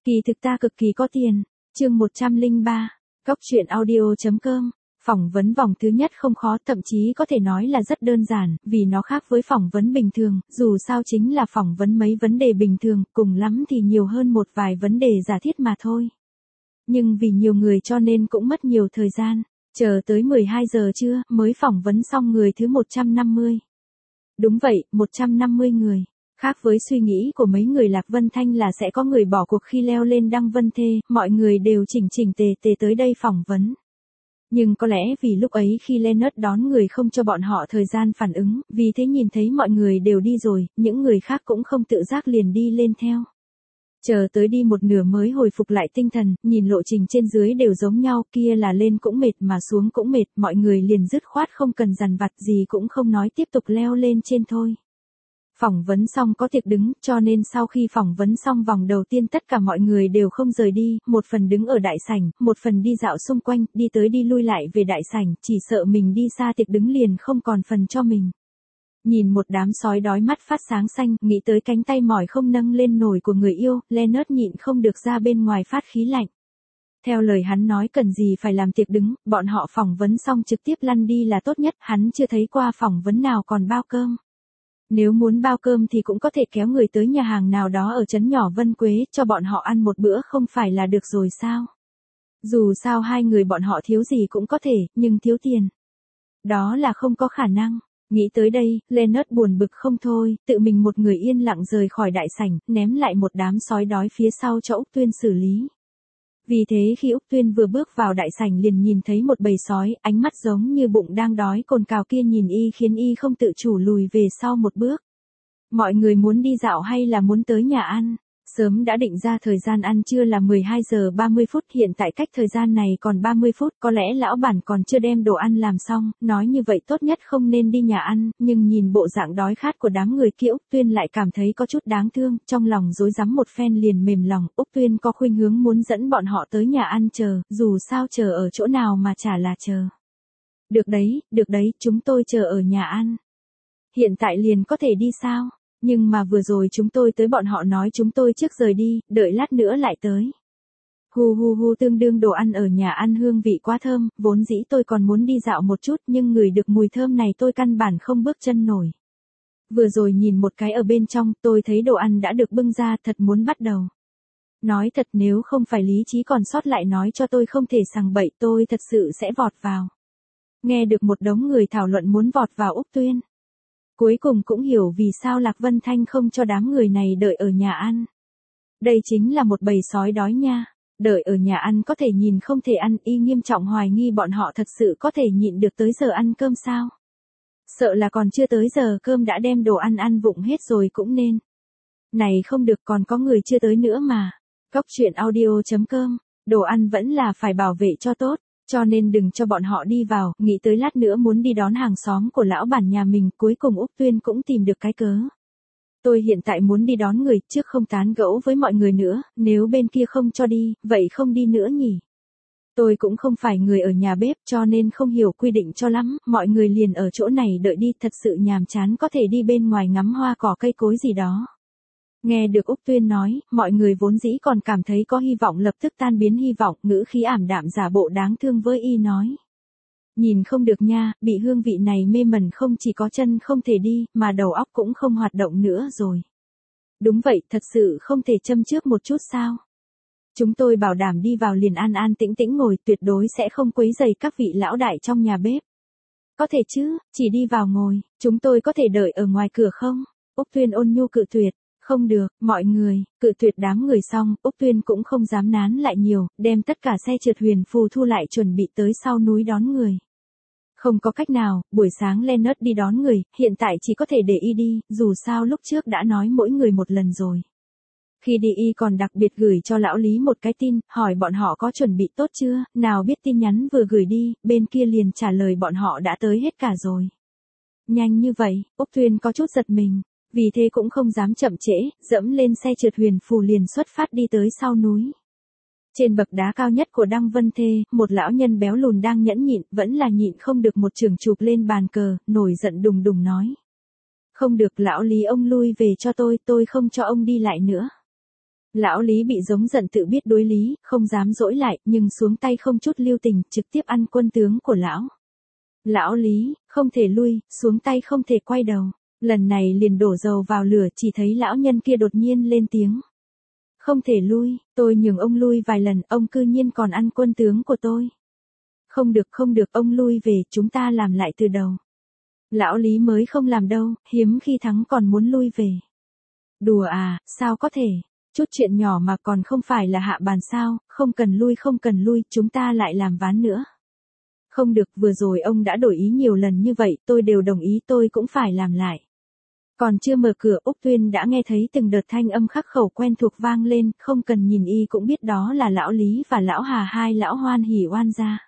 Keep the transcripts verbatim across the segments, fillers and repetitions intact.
Kỳ thực ta cực kỳ có tiền. Chương một trăm lẻ ba. Góc truyện audio.com. Phỏng vấn vòng thứ nhất không khó, thậm chí có thể nói là rất đơn giản, vì nó khác với phỏng vấn bình thường, dù sao chính là phỏng vấn mấy vấn đề bình thường, cùng lắm thì nhiều hơn một vài vấn đề giả thiết mà thôi. Nhưng vì nhiều người cho nên cũng mất nhiều thời gian, chờ tới mười hai giờ trưa mới phỏng vấn xong người thứ một trăm năm mươi. Đúng vậy, một trăm năm mươi người. Khác với suy nghĩ của mấy người Lạc Vân Thanh là sẽ có người bỏ cuộc khi leo lên Đăng Vân Thê, mọi người đều chỉnh chỉnh tề tề tới đây phỏng vấn. Nhưng có lẽ vì lúc ấy khi Leonard đón người không cho bọn họ thời gian phản ứng, vì thế nhìn thấy mọi người đều đi rồi, những người khác cũng không tự giác liền đi lên theo. Chờ tới đi một nửa mới hồi phục lại tinh thần, nhìn lộ trình trên dưới đều giống nhau, kia là lên cũng mệt mà xuống cũng mệt, mọi người liền dứt khoát không cần dằn vặt gì cũng không nói tiếp tục leo lên trên thôi. Phỏng vấn xong có tiệc đứng, cho nên sau khi phỏng vấn xong vòng đầu tiên tất cả mọi người đều không rời đi, một phần đứng ở đại sảnh, một phần đi dạo xung quanh, đi tới đi lui lại về đại sảnh, chỉ sợ mình đi xa tiệc đứng liền không còn phần cho mình. Nhìn một đám sói đói mắt phát sáng xanh, nghĩ tới cánh tay mỏi không nâng lên nổi của người yêu, Leonard nhịn không được ra bên ngoài phát khí lạnh. Theo lời hắn nói cần gì phải làm tiệc đứng, bọn họ phỏng vấn xong trực tiếp lăn đi là tốt nhất, hắn chưa thấy qua phỏng vấn nào còn bao cơm. Nếu muốn bao cơm thì cũng có thể kéo người tới nhà hàng nào đó ở trấn nhỏ Vân Quế, cho bọn họ ăn một bữa không phải là được rồi sao? Dù sao hai người bọn họ thiếu gì cũng có thể, nhưng thiếu tiền. Đó là không có khả năng. Nghĩ tới đây, Leonard buồn bực không thôi, tự mình một người yên lặng rời khỏi đại sảnh, ném lại một đám sói đói phía sau cho Úc Tuyên xử lý. Vì thế khi Úc Tuyên vừa bước vào đại sảnh liền nhìn thấy một bầy sói, ánh mắt giống như bụng đang đói cồn cào kia nhìn y khiến y không tự chủ lùi về sau một bước. Mọi người muốn đi dạo hay là muốn tới nhà ăn? Sớm đã định ra thời gian ăn trưa là mười hai giờ ba mươi phút, hiện tại cách thời gian này còn ba mươi phút, có lẽ lão bản còn chưa đem đồ ăn làm xong, nói như vậy tốt nhất không nên đi nhà ăn, nhưng nhìn bộ dạng đói khát của đám người kia Úc Tuyên lại cảm thấy có chút đáng thương, trong lòng rối rắm một phen liền mềm lòng, Úc Tuyên có khuynh hướng muốn dẫn bọn họ tới nhà ăn chờ, dù sao chờ ở chỗ nào mà chả là chờ. Được đấy, được đấy, chúng tôi chờ ở nhà ăn. Hiện tại liền có thể đi sao? Nhưng mà vừa rồi chúng tôi tới bọn họ nói chúng tôi trước rời đi, đợi lát nữa lại tới. Hu hu hu tương đương đồ ăn ở nhà ăn hương vị quá thơm, vốn dĩ tôi còn muốn đi dạo một chút nhưng ngửi được mùi thơm này tôi căn bản không bước chân nổi. Vừa rồi nhìn một cái ở bên trong tôi thấy đồ ăn đã được bưng ra thật muốn bắt đầu. Nói thật nếu không phải lý trí còn sót lại nói cho tôi không thể sằng bậy tôi thật sự sẽ vọt vào. Nghe được một đống người thảo luận muốn vọt vào Úc Tuyên. Cuối cùng cũng hiểu vì sao Lạc Vân Thanh không cho đám người này đợi ở nhà ăn. Đây chính là một bầy sói đói nha. Đợi ở nhà ăn có thể nhìn không thể ăn, y nghiêm trọng hoài nghi bọn họ thật sự có thể nhịn được tới giờ ăn cơm sao. Sợ là còn chưa tới giờ cơm đã đem đồ ăn ăn vụng hết rồi cũng nên. Này không được còn có người chưa tới nữa mà. Góc truyện audio.com, đồ ăn vẫn là phải bảo vệ cho tốt. Cho nên đừng cho bọn họ đi vào, nghĩ tới lát nữa muốn đi đón hàng xóm của lão bản nhà mình, cuối cùng Úc Tuyên cũng tìm được cái cớ. Tôi hiện tại muốn đi đón người, trước không tán gẫu với mọi người nữa, nếu bên kia không cho đi, vậy không đi nữa nhỉ. Tôi cũng không phải người ở nhà bếp cho nên không hiểu quy định cho lắm, mọi người liền ở chỗ này đợi đi, thật sự nhàm chán có thể đi bên ngoài ngắm hoa cỏ cây cối gì đó. Nghe được Úc Tuyên nói, mọi người vốn dĩ còn cảm thấy có hy vọng lập tức tan biến hy vọng, ngữ khí ảm đạm giả bộ đáng thương với y nói. Nhìn không được nha, bị hương vị này mê mẩn không chỉ có chân không thể đi, mà đầu óc cũng không hoạt động nữa rồi. Đúng vậy, thật sự không thể châm trước một chút sao? Chúng tôi bảo đảm đi vào liền an an tĩnh tĩnh ngồi, tuyệt đối sẽ không quấy rầy các vị lão đại trong nhà bếp. Có thể chứ, chỉ đi vào ngồi, chúng tôi có thể đợi ở ngoài cửa không? Úc Tuyên ôn nhu cự tuyệt. Không được, mọi người, cự tuyệt đám người xong, Úc Tuyên cũng không dám nán lại nhiều, đem tất cả xe trượt huyền phù thu lại chuẩn bị tới sau núi đón người. Không có cách nào, buổi sáng Leonard đi đón người, hiện tại chỉ có thể để y đi, dù sao lúc trước đã nói mỗi người một lần rồi. Khi đi y còn đặc biệt gửi cho lão Lý một cái tin, hỏi bọn họ có chuẩn bị tốt chưa, nào biết tin nhắn vừa gửi đi, bên kia liền trả lời bọn họ đã tới hết cả rồi. Nhanh như vậy, Úc Tuyên có chút giật mình. Vì thế cũng không dám chậm trễ, dẫm lên xe trượt huyền phù liền xuất phát đi tới sau núi. Trên bậc đá cao nhất của Đăng Vân Thê, một lão nhân béo lùn đang nhẫn nhịn, vẫn là nhịn không được một chưởng chụp lên bàn cờ, nổi giận đùng đùng nói. Không được lão Lý ông lui về cho tôi, tôi không cho ông đi lại nữa. Lão Lý bị giống giận tự biết đối lý, không dám dỗi lại, nhưng xuống tay không chút lưu tình, trực tiếp ăn quân tướng của lão. Lão Lý, không thể lui, xuống tay không thể quay đầu. Lần này liền đổ dầu vào lửa, chỉ thấy lão nhân kia đột nhiên lên tiếng. Không thể lui, tôi nhường ông lui vài lần, ông cư nhiên còn ăn quân tướng của tôi. Không được không được, ông lui về, chúng ta làm lại từ đầu. Lão Lý mới không làm đâu, hiếm khi thắng còn muốn lui về. Đùa à, sao có thể, chút chuyện nhỏ mà còn không phải là hạ bàn sao, không cần lui không cần lui, chúng ta lại làm ván nữa. Không được, vừa rồi ông đã đổi ý nhiều lần như vậy, tôi đều đồng ý, tôi cũng phải làm lại. Còn chưa mở cửa, Úc Tuyên đã nghe thấy từng đợt thanh âm khắc khẩu quen thuộc vang lên, không cần nhìn y cũng biết đó là lão Lý và lão Hà, hai lão hoan hỉ oan gia.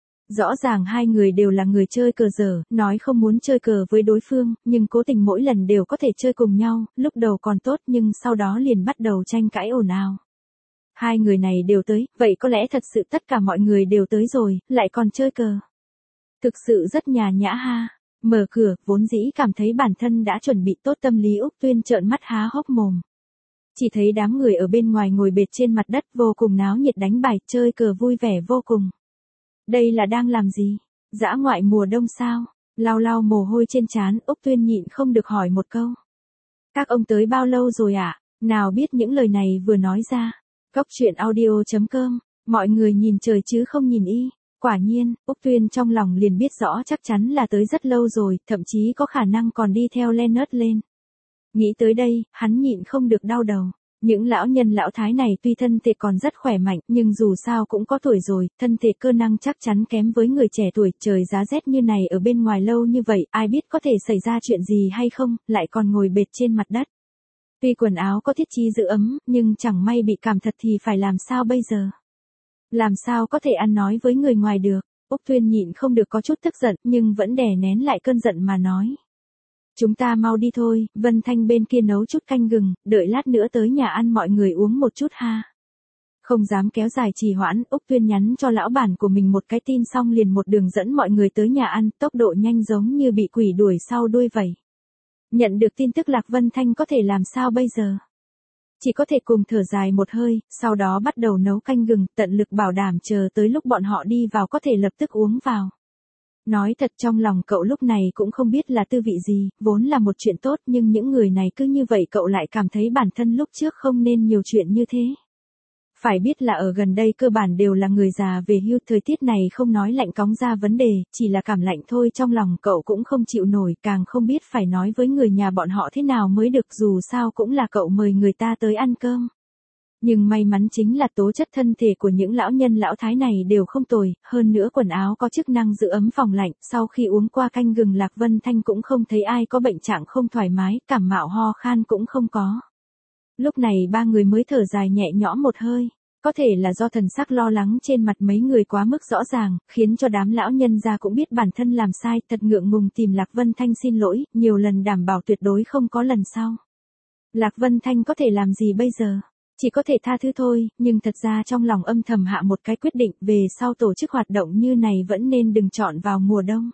Rõ ràng hai người đều là người chơi cờ dở, nói không muốn chơi cờ với đối phương, nhưng cố tình mỗi lần đều có thể chơi cùng nhau, lúc đầu còn tốt nhưng sau đó liền bắt đầu tranh cãi ồn ào. Hai người này đều tới, vậy có lẽ thật sự tất cả mọi người đều tới rồi, lại còn chơi cờ. Thực sự rất nhàn nhã ha. Mở cửa, vốn dĩ cảm thấy bản thân đã chuẩn bị tốt tâm lý, Úc Tuyên trợn mắt há hốc mồm. Chỉ thấy đám người ở bên ngoài ngồi bệt trên mặt đất vô cùng náo nhiệt đánh bài, chơi cờ vui vẻ vô cùng. Đây là đang làm gì? Dã ngoại mùa đông sao? Lau lau mồ hôi trên trán, Úc Tuyên nhịn không được hỏi một câu. Các ông tới bao lâu rồi ạ? À? Nào biết những lời này vừa nói ra. Cốc truyện audio chấm com, mọi người nhìn trời chứ không nhìn y. Quả nhiên, Úc Tuyên trong lòng liền biết rõ chắc chắn là tới rất lâu rồi, thậm chí có khả năng còn đi theo Leonard lên. Nghĩ tới đây, hắn nhịn không được đau đầu. Những lão nhân lão thái này tuy thân thể còn rất khỏe mạnh, nhưng dù sao cũng có tuổi rồi, thân thể cơ năng chắc chắn kém với người trẻ tuổi, trời giá rét như này ở bên ngoài lâu như vậy, ai biết có thể xảy ra chuyện gì hay không, lại còn ngồi bệt trên mặt đất. Tuy quần áo có thiết chi giữ ấm, nhưng chẳng may bị cảm thật thì phải làm sao bây giờ? Làm sao có thể ăn nói với người ngoài được? Úc Tuyên nhịn không được có chút tức giận, nhưng vẫn đè nén lại cơn giận mà nói. Chúng ta mau đi thôi, Vân Thanh bên kia nấu chút canh gừng, đợi lát nữa tới nhà ăn mọi người uống một chút ha. Không dám kéo dài trì hoãn, Úc Tuyên nhắn cho lão bản của mình một cái tin xong liền một đường dẫn mọi người tới nhà ăn, tốc độ nhanh giống như bị quỷ đuổi sau đuôi vậy. Nhận được tin tức Lạc Vân Thanh có thể làm sao bây giờ? Chỉ có thể cùng thở dài một hơi, sau đó bắt đầu nấu canh gừng, tận lực bảo đảm chờ tới lúc bọn họ đi vào có thể lập tức uống vào. Nói thật trong lòng cậu lúc này cũng không biết là tư vị gì, vốn là một chuyện tốt nhưng những người này cứ như vậy cậu lại cảm thấy bản thân lúc trước không nên nhiều chuyện như thế. Phải biết là ở gần đây cơ bản đều là người già về hưu, thời tiết này không nói lạnh cóng ra vấn đề, chỉ là cảm lạnh thôi, trong lòng cậu cũng không chịu nổi, càng không biết phải nói với người nhà bọn họ thế nào mới được, dù sao cũng là cậu mời người ta tới ăn cơm. Nhưng may mắn chính là tố chất thân thể của những lão nhân lão thái này đều không tồi, hơn nữa quần áo có chức năng giữ ấm phòng lạnh, sau khi uống qua canh gừng Lạc Vân Thanh cũng không thấy ai có bệnh trạng không thoải mái, cảm mạo ho khan cũng không có. Lúc này ba người mới thở dài nhẹ nhõm một hơi. Có thể là do thần sắc lo lắng trên mặt mấy người quá mức rõ ràng, khiến cho đám lão nhân gia cũng biết bản thân làm sai, thật ngượng ngùng tìm Lạc Vân Thanh xin lỗi, nhiều lần đảm bảo tuyệt đối không có lần sau. Lạc Vân Thanh có thể làm gì bây giờ? Chỉ có thể tha thứ thôi, nhưng thật ra trong lòng âm thầm hạ một cái quyết định, về sau tổ chức hoạt động như này vẫn nên đừng chọn vào mùa đông.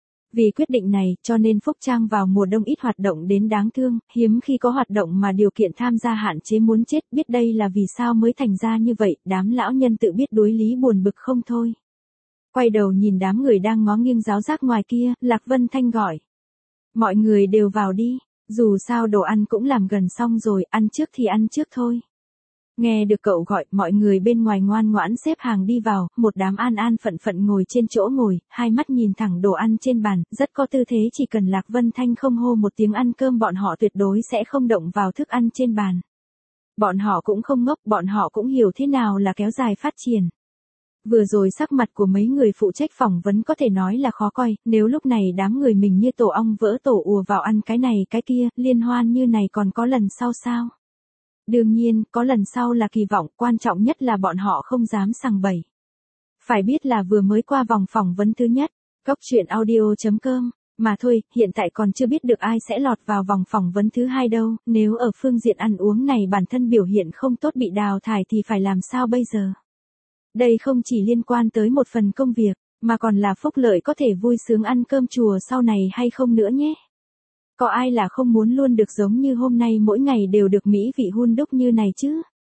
Vì quyết định này, cho nên Phúc Trang vào mùa đông ít hoạt động đến đáng thương, hiếm khi có hoạt động mà điều kiện tham gia hạn chế muốn chết, biết đây là vì sao mới thành ra như vậy, đám lão nhân tự biết đối lý buồn bực không thôi. Quay đầu nhìn đám người đang ngó nghiêng giáo giác ngoài kia, Lạc Vân Thanh gọi. Mọi người đều vào đi, dù sao đồ ăn cũng làm gần xong rồi, ăn trước thì ăn trước thôi. Nghe được cậu gọi, mọi người bên ngoài ngoan ngoãn xếp hàng đi vào, một đám an an phận phận ngồi trên chỗ ngồi, hai mắt nhìn thẳng đồ ăn trên bàn, rất có tư thế, chỉ cần Lạc Vân Thanh không hô một tiếng ăn cơm bọn họ tuyệt đối sẽ không động vào thức ăn trên bàn. Bọn họ cũng không ngốc, bọn họ cũng hiểu thế nào là kéo dài phát triển. Vừa rồi sắc mặt của mấy người phụ trách phỏng vấn có thể nói là khó coi, nếu lúc này đám người mình như tổ ong vỡ tổ ùa vào ăn cái này cái kia, liên hoan như này còn có lần sau sao? Đương nhiên, có lần sau là kỳ vọng, quan trọng nhất là bọn họ không dám sằng bậy. Phải biết là vừa mới qua vòng phỏng vấn thứ nhất, cốc truyện audio chấm com, mà thôi, hiện tại còn chưa biết được ai sẽ lọt vào vòng phỏng vấn thứ hai đâu, nếu ở phương diện ăn uống này bản thân biểu hiện không tốt bị đào thải thì phải làm sao bây giờ? Đây không chỉ liên quan tới một phần công việc, mà còn là phúc lợi có thể vui sướng ăn cơm chùa sau này hay không nữa nhé. Có ai là không muốn luôn được giống như hôm nay mỗi ngày đều được mỹ vị hun đúc như này chứ?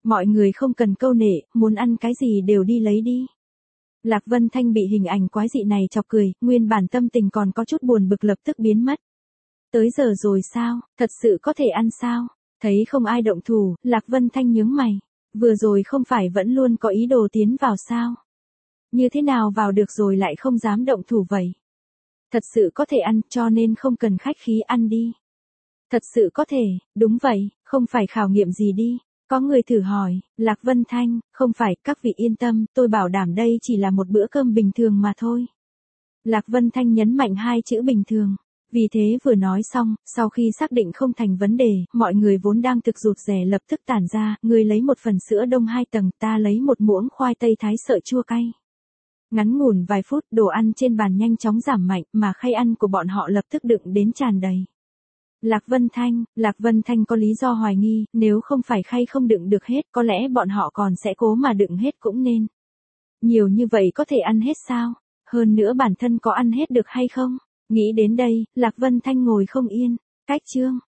Mọi người không cần câu nệ, muốn ăn cái gì đều đi lấy đi. Lạc Vân Thanh bị hình ảnh quái dị này chọc cười, nguyên bản tâm tình còn có chút buồn bực lập tức biến mất. Tới giờ rồi sao, thật sự có thể ăn sao? Thấy không ai động thủ, Lạc Vân Thanh nhướng mày. Vừa rồi không phải vẫn luôn có ý đồ tiến vào sao? Như thế nào vào được rồi lại không dám động thủ vậy? Thật sự có thể ăn cho nên không cần khách khí ăn đi. Thật sự có thể, đúng vậy, không phải khảo nghiệm gì đi. Có người thử hỏi, Lạc Vân Thanh, không phải, các vị yên tâm, tôi bảo đảm đây chỉ là một bữa cơm bình thường mà thôi. Lạc Vân Thanh nhấn mạnh hai chữ bình thường. Vì thế vừa nói xong, sau khi xác định không thành vấn đề, mọi người vốn đang thực rụt rè lập tức tản ra, người lấy một phần sữa đông hai tầng, ta lấy một muỗng khoai tây thái sợi chua cay. Ngắn ngủn vài phút, đồ ăn trên bàn nhanh chóng giảm mạnh, mà khay ăn của bọn họ lập tức đựng đến tràn đầy. Lạc Vân Thanh, Lạc Vân Thanh có lý do hoài nghi, nếu không phải khay không đựng được hết, có lẽ bọn họ còn sẽ cố mà đựng hết cũng nên. Nhiều như vậy có thể ăn hết sao? Hơn nữa bản thân có ăn hết được hay không? Nghĩ đến đây, Lạc Vân Thanh ngồi không yên. Cách chương